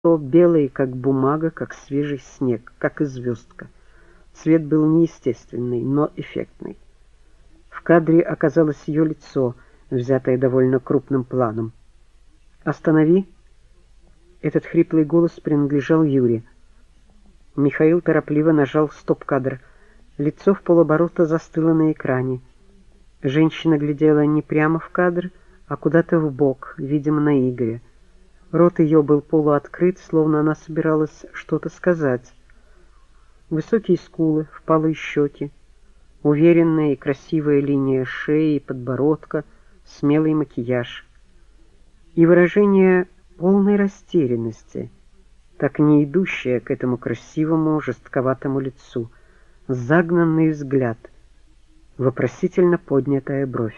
белый, как бумага, как свежий снег, как и звездка. Цвет был неестественный, но эффектный. В кадре оказалось ее лицо, взятое довольно крупным планом. «Останови!» Этот хриплый голос принадлежал Юре. Михаил торопливо нажал стоп-кадр. Лицо в полоборота застыло на экране. Женщина глядела не прямо в кадр, а куда-то вбок, видимо, на Игоря. Рот ее был полуоткрыт, словно она собиралась что-то сказать. Высокие скулы, впалые щеки, уверенная и красивая линия шеи и подбородка, смелый макияж. И выражение полной растерянности, так не идущее к этому красивому, жестковатому лицу, загнанный взгляд, вопросительно поднятая бровь.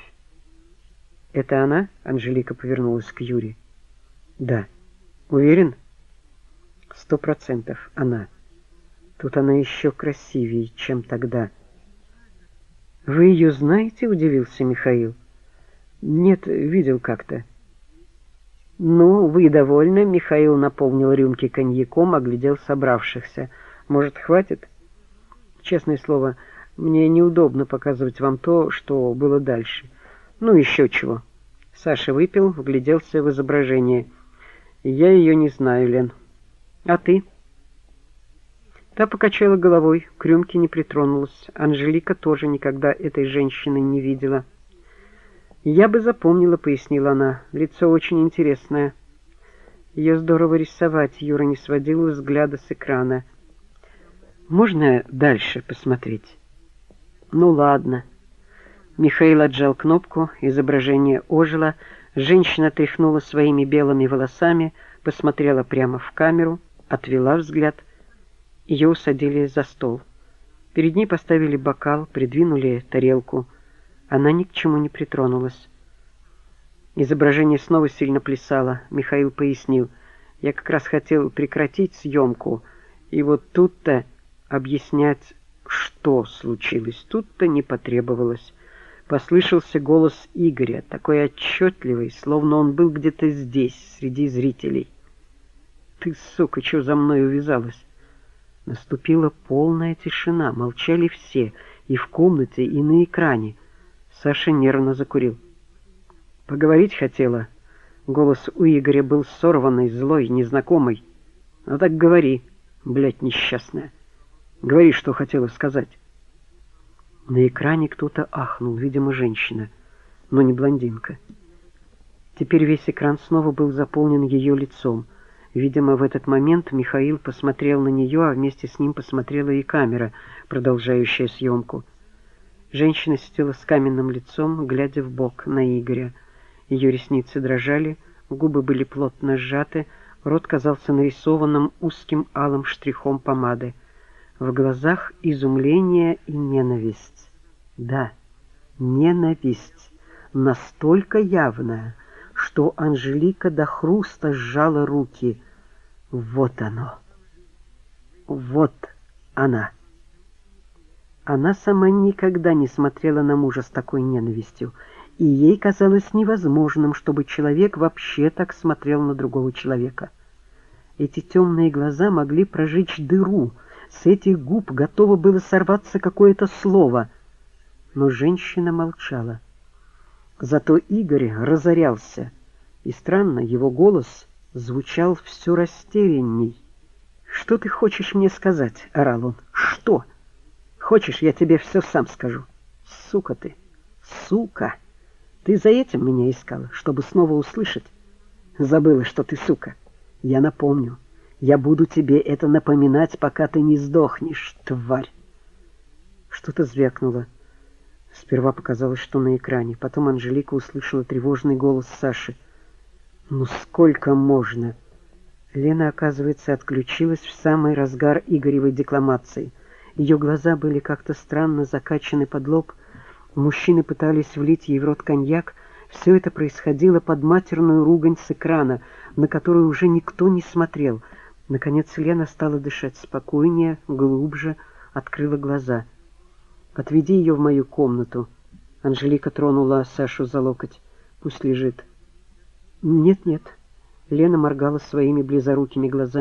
«Это она?» — Анжелика повернулась к Юре. «Да. Уверен?» 100% она. Тут она еще красивее, чем тогда. «Вы ее знаете?» — удивился Михаил. «Нет, видел как-то». «Ну, вы довольны?» — Михаил наполнил рюмки коньяком, оглядел собравшихся. «Может, хватит?» «Честное слово, мне неудобно показывать вам то, что было дальше. Ну, еще чего». Саша выпил, вгляделся в изображение. «Я ее не знаю, Лен. А ты?» Та покачала головой, к рюмке не притронулась. Анжелика тоже никогда этой женщины не видела. «Я бы запомнила», — пояснила она. «Лицо очень интересное. Ее здорово рисовать», — Юра не сводил взгляда с экрана. «Можно дальше посмотреть?» «Ну ладно». Михаил отжал кнопку, изображение ожило, женщина тряхнула своими белыми волосами, посмотрела прямо в камеру, отвела взгляд. Ее усадили за стол. Перед ней поставили бокал, придвинули тарелку. Она ни к чему не притронулась. Изображение снова сильно плясало. Михаил пояснил: «Я как раз хотел прекратить съемку, и вот тут-то объяснять, что случилось, тут-то не потребовалось». Послышался голос Игоря, такой отчетливый, словно он был где-то здесь, среди зрителей. «Ты, сука, чё за мной увязалась?» Наступила полная тишина, молчали все, и в комнате, и на экране. Саша нервно закурил. «Поговорить хотела?» Голос у Игоря был сорванный, злой, незнакомый. «Ну так говори, блядь, несчастная. Говори, что хотела сказать». На экране кто-то ахнул, видимо, женщина, но не блондинка. Теперь весь экран снова был заполнен ее лицом. Видимо, в этот момент Михаил посмотрел на нее, а вместе с ним посмотрела и камера, продолжающая съемку. Женщина сидела с каменным лицом, глядя вбок на Игоря. Ее ресницы дрожали, губы были плотно сжаты, рот казался нарисованным узким алым штрихом помады. В глазах изумление и ненависть. Да, ненависть, настолько явная, что Анжелика до хруста сжала руки. Вот оно. Вот она. Она сама никогда не смотрела на мужа с такой ненавистью, и ей казалось невозможным, чтобы человек вообще так смотрел на другого человека. Эти темные глаза могли прожечь дыру, с этих губ готово было сорваться какое-то слово, но женщина молчала. Зато Игорь разорялся, и странно, его голос звучал все растерянней. «Что ты хочешь мне сказать?» — орал он. «Что? Хочешь, я тебе все сам скажу? Сука ты! Сука! Ты за этим меня искала, чтобы снова услышать? Забыла, что ты сука. Я напомню. Я буду тебе это напоминать, пока ты не сдохнешь, тварь!» Что-то звякнуло. Сперва показалось, что на экране. Потом Анжелика услышала тревожный голос Саши. «Ну сколько можно?» Лена, оказывается, отключилась в самый разгар Игоревой декламации. Ее глаза были как-то странно закачаны под лоб. Мужчины пытались влить ей в рот коньяк. Все это происходило под матерную ругань с экрана, на которую уже никто не смотрел. Наконец Лена стала дышать спокойнее, глубже, открыла глаза. «Отведи ее в мою комнату». Анжелика тронула Сашу за локоть. «Пусть лежит». «Нет-нет». Лена моргала своими близорукими глазами.